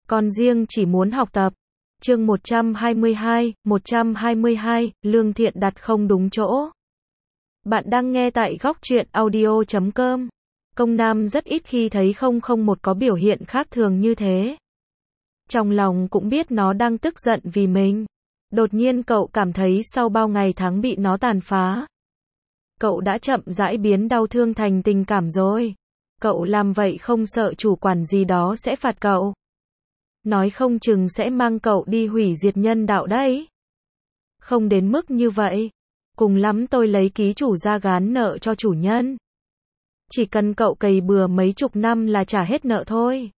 Con riêng chỉ muốn học tập. Chương 122, Lương Thiện đặt không đúng chỗ. Bạn đang nghe tại góc truyện audio.com. Công Nam rất ít khi thấy 001 có biểu hiện khác thường như thế. Trong lòng cũng biết nó đang tức giận vì mình. Đột nhiên cậu cảm thấy sau bao ngày tháng bị nó tàn phá, cậu đã chậm rãi biến đau thương thành tình cảm rồi. Cậu làm vậy không sợ chủ quản gì đó sẽ phạt cậu. Nói không chừng sẽ mang cậu đi hủy diệt nhân đạo đấy. Không đến mức như vậy. Cùng lắm tôi lấy ký chủ ra gán nợ cho chủ nhân. Chỉ cần cậu cày bừa mấy chục năm là trả hết nợ thôi.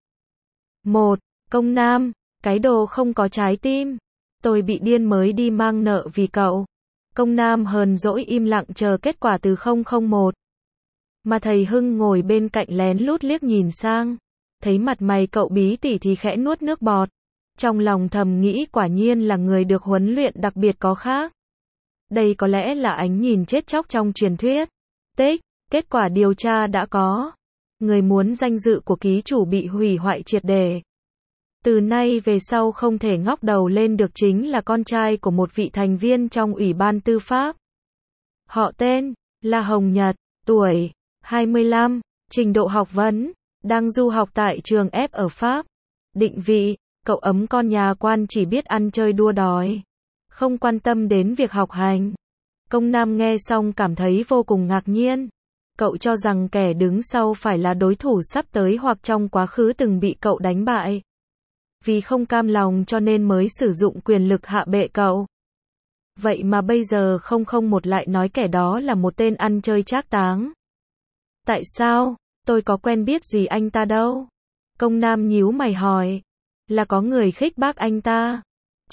Công Nam, cái đồ không có trái tim. Tôi bị điên mới đi mang nợ vì cậu. Công Nam hờn dỗi im lặng chờ kết quả từ 001. Mà thầy Hưng ngồi bên cạnh lén lút liếc nhìn sang. Thấy mặt mày cậu bí tỉ thì khẽ nuốt nước bọt. Trong lòng thầm nghĩ quả nhiên là người được huấn luyện đặc biệt có khác. Đây có lẽ là ánh nhìn chết chóc trong truyền thuyết. Kết quả điều tra đã có. Người muốn danh dự của ký chủ bị hủy hoại triệt để. Từ nay về sau không thể ngóc đầu lên được, chính là con trai của một vị thành viên trong Ủy ban Tư pháp. Họ tên là Hồng Nhật, tuổi 25, trình độ học vấn, đang du học tại trường F ở Pháp. Định vị, cậu ấm con nhà quan chỉ biết ăn chơi đua đòi, không quan tâm đến việc học hành. Công Nam nghe xong cảm thấy vô cùng ngạc nhiên. Cậu cho rằng kẻ đứng sau phải là đối thủ sắp tới hoặc trong quá khứ từng bị cậu đánh bại. Vì không cam lòng cho nên mới sử dụng quyền lực hạ bệ cậu. Vậy mà bây giờ 001 lại nói kẻ đó là một tên ăn chơi trác táng. Tại sao? Tôi có quen biết gì anh ta đâu. Công Nam nhíu mày hỏi. Là có người khích bác anh ta.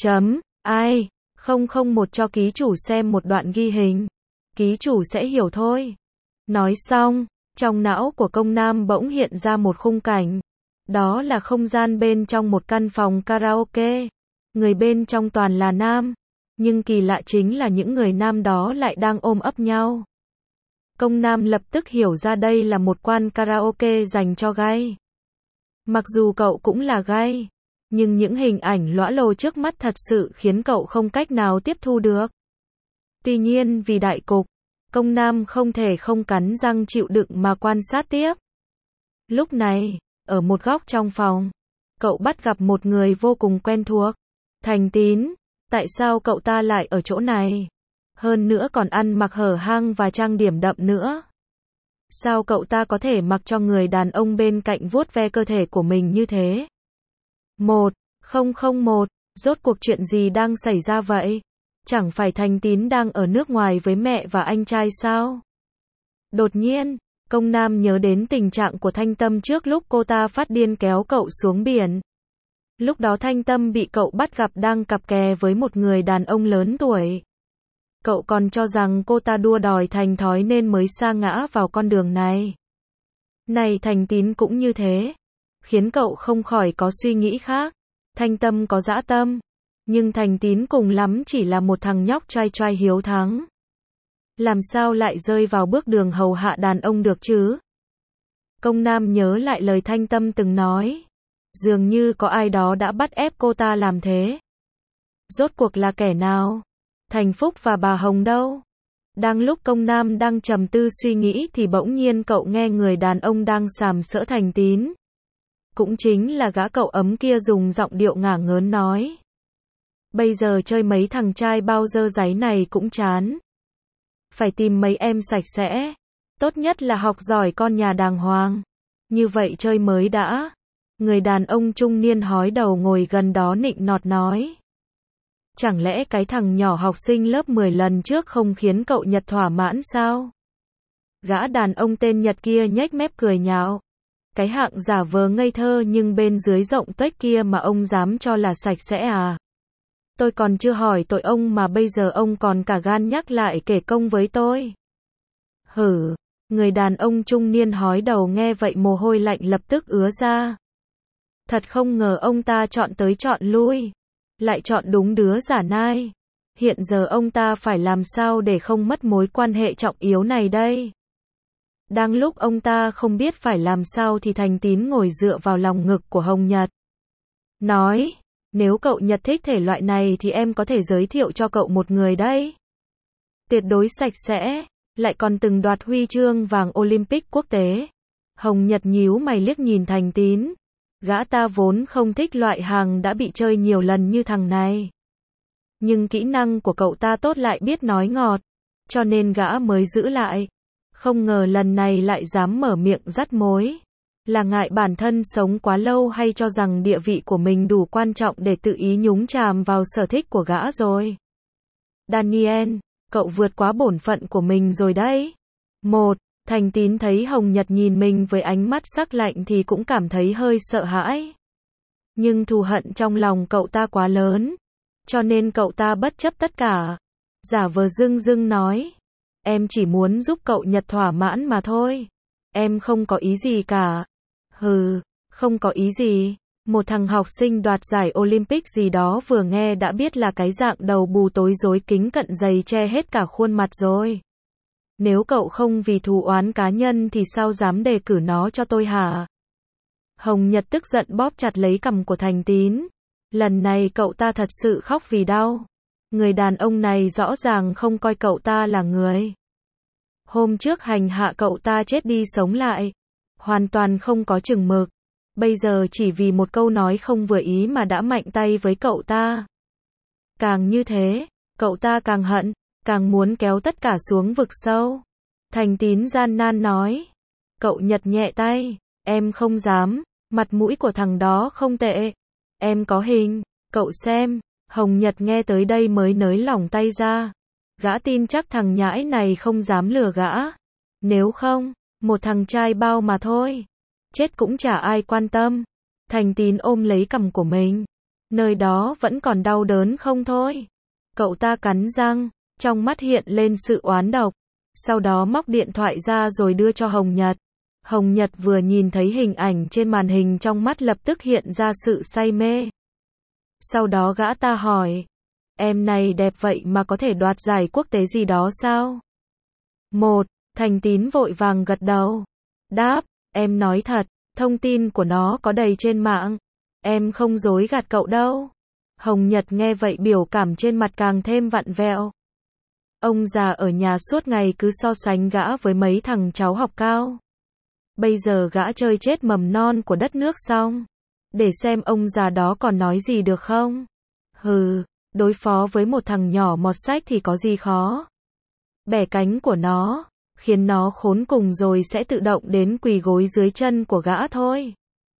Ai? 001 cho ký chủ xem một đoạn ghi hình. Ký chủ sẽ hiểu thôi. Nói xong, trong não của Công Nam bỗng hiện ra một khung cảnh. Đó là không gian bên trong một căn phòng karaoke. Người bên trong toàn là nam. Nhưng kỳ lạ chính là những người nam đó lại đang ôm ấp nhau. Công Nam lập tức hiểu ra đây là một quán karaoke dành cho gay. Mặc dù cậu cũng là gay, nhưng những hình ảnh lõa lồ trước mắt thật sự khiến cậu không cách nào tiếp thu được. Tuy nhiên vì đại cục, Công Nam không thể không cắn răng chịu đựng mà quan sát tiếp. Lúc này, ở một góc trong phòng, cậu bắt gặp một người vô cùng quen thuộc. Thành Tín, tại sao cậu ta lại ở chỗ này? Hơn nữa còn ăn mặc hở hang và trang điểm đậm nữa. Sao cậu ta có thể mặc cho người đàn ông bên cạnh vuốt ve cơ thể của mình như thế? 1001, rốt cuộc chuyện gì đang xảy ra vậy? Chẳng phải Thành Tín đang ở nước ngoài với mẹ và anh trai sao? Đột nhiên, Công Nam nhớ đến tình trạng của Thanh Tâm trước lúc cô ta phát điên kéo cậu xuống biển. Lúc đó Thanh Tâm bị cậu bắt gặp đang cặp kè với một người đàn ông lớn tuổi. Cậu còn cho rằng cô ta đua đòi thành thói nên mới sa ngã vào con đường này. Này Thành Tín cũng như thế. Khiến cậu không khỏi có suy nghĩ khác. Thanh Tâm có dã tâm. Nhưng Thành Tín cùng lắm chỉ là một thằng nhóc trai trai hiếu thắng. Làm sao lại rơi vào bước đường hầu hạ đàn ông được chứ? Công Nam nhớ lại lời Thanh Tâm từng nói. Dường như có ai đó đã bắt ép cô ta làm thế. Rốt cuộc là kẻ nào? Thành Phúc và bà Hồng đâu? Đang lúc Công Nam đang trầm tư suy nghĩ thì bỗng nhiên cậu nghe người đàn ông đang sàm sỡ Thành Tín. Cũng chính là gã cậu ấm kia dùng giọng điệu ngả ngớn nói. Bây giờ chơi mấy thằng trai bao dơ dáy này cũng chán. Phải tìm mấy em sạch sẽ. Tốt nhất là học giỏi con nhà đàng hoàng. Như vậy chơi mới đã. Người đàn ông trung niên hói đầu ngồi gần đó nịnh nọt nói. Chẳng lẽ cái thằng nhỏ học sinh lớp 10 lần trước không khiến cậu Nhật thỏa mãn sao? Gã đàn ông tên Nhật kia nhếch mép cười nhạo. Cái hạng giả vờ ngây thơ nhưng bên dưới rộng tuếch kia mà ông dám cho là sạch sẽ à? Tôi còn chưa hỏi tội ông mà bây giờ ông còn cả gan nhắc lại kể công với tôi. Hử, người đàn ông trung niên hói đầu nghe vậy mồ hôi lạnh lập tức ứa ra. Thật không ngờ ông ta chọn tới chọn lui. Lại chọn đúng đứa giả nai. Hiện giờ ông ta phải làm sao để không mất mối quan hệ trọng yếu này đây? Đang lúc ông ta không biết phải làm sao thì Thành Tín ngồi dựa vào lòng ngực của Hồng Nhật. nói, nếu cậu Nhật thích thể loại này thì em có thể giới thiệu cho cậu một người đấy. Tuyệt đối sạch sẽ, lại còn từng đoạt huy chương vàng Olympic quốc tế. Hồng Nhật nhíu mày liếc nhìn Thành Tín. Gã ta vốn không thích loại hàng đã bị chơi nhiều lần như thằng này. Nhưng kỹ năng của cậu ta tốt lại biết nói ngọt, cho nên gã mới giữ lại. Không ngờ lần này lại dám mở miệng dắt mối. Là ngại bản thân sống quá lâu hay cho rằng địa vị của mình đủ quan trọng để tự ý nhúng chàm vào sở thích của gã rồi. Daniel, cậu vượt quá bổn phận của mình rồi đấy. Thành Tín thấy Hồng Nhật nhìn mình với ánh mắt sắc lạnh thì cũng cảm thấy hơi sợ hãi. Nhưng thù hận trong lòng cậu ta quá lớn, cho nên cậu ta bất chấp tất cả. Giả vờ dưng dưng nói, em chỉ muốn giúp cậu Nhật thỏa mãn mà thôi. Em không có ý gì cả. Hừ, không có ý gì. Một thằng học sinh đoạt giải Olympic gì đó vừa nghe đã biết là cái dạng đầu bù tối rối kính cận dày che hết cả khuôn mặt rồi. Nếu cậu không vì thù oán cá nhân thì sao dám đề cử nó cho tôi hả? Hồng Nhật tức giận bóp chặt lấy cằm của Thành Tín. Lần này cậu ta thật sự khóc vì đau. Người đàn ông này rõ ràng không coi cậu ta là người. Hôm trước hành hạ cậu ta chết đi sống lại. Hoàn toàn không có chừng mực. Bây giờ chỉ vì một câu nói không vừa ý mà đã mạnh tay với cậu ta. Càng như thế, cậu ta càng hận, càng muốn kéo tất cả xuống vực sâu. Thành Tín gian nan nói. Cậu Nhật nhẹ tay. Em không dám. Mặt mũi của thằng đó không tệ. Em có hình. Cậu xem. Hồng Nhật nghe tới đây mới nới lỏng tay ra. Gã tin chắc thằng nhãi này không dám lừa gã. Nếu không, một thằng trai bao mà thôi. Chết cũng chả ai quan tâm. Thành Tín ôm lấy cằm của mình. Nơi đó vẫn còn đau đớn không thôi. Cậu ta cắn răng, trong mắt hiện lên sự oán độc. Sau đó móc điện thoại ra rồi đưa cho Hồng Nhật. Hồng Nhật vừa nhìn thấy hình ảnh trên màn hình trong mắt lập tức hiện ra sự say mê. Sau đó gã ta hỏi. Em này đẹp vậy mà có thể đoạt giải quốc tế gì đó sao? Thành Tín vội vàng gật đầu. Đáp, em nói thật, thông tin của nó có đầy trên mạng. Em không dối gạt cậu đâu. Hồng Nhật nghe vậy biểu cảm trên mặt càng thêm vặn vẹo. Ông già ở nhà suốt ngày cứ so sánh gã với mấy thằng cháu học cao. Bây giờ gã chơi chết mầm non của đất nước xong. Để xem ông già đó còn nói gì được không? Hừ, đối phó với một thằng nhỏ mọt sách thì có gì khó. Bẻ cánh của nó, khiến nó khốn cùng rồi sẽ tự động đến quỳ gối dưới chân của gã thôi.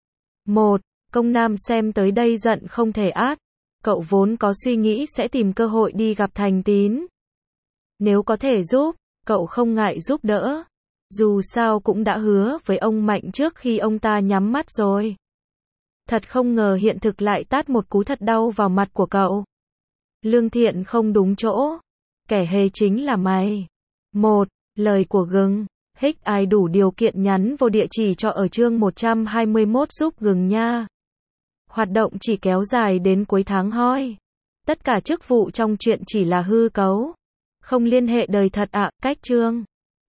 Công Nam xem tới đây giận không thể át. Cậu vốn có suy nghĩ sẽ tìm cơ hội đi gặp Thành Tín. Nếu có thể giúp, cậu không ngại giúp đỡ. Dù sao cũng đã hứa với ông Mạnh trước khi ông ta nhắm mắt rồi. Thật không ngờ hiện thực lại tát một cú thật đau vào mặt của cậu. Lương thiện không đúng chỗ. Kẻ hề chính là mày. Lời của Gừng. Hích ai đủ điều kiện nhắn vô địa chỉ cho ở chương 121 giúp Gừng nha. Hoạt động chỉ kéo dài đến cuối tháng hoi. Tất cả chức vụ trong chuyện chỉ là hư cấu. Không liên hệ đời thật ạ, cách chương.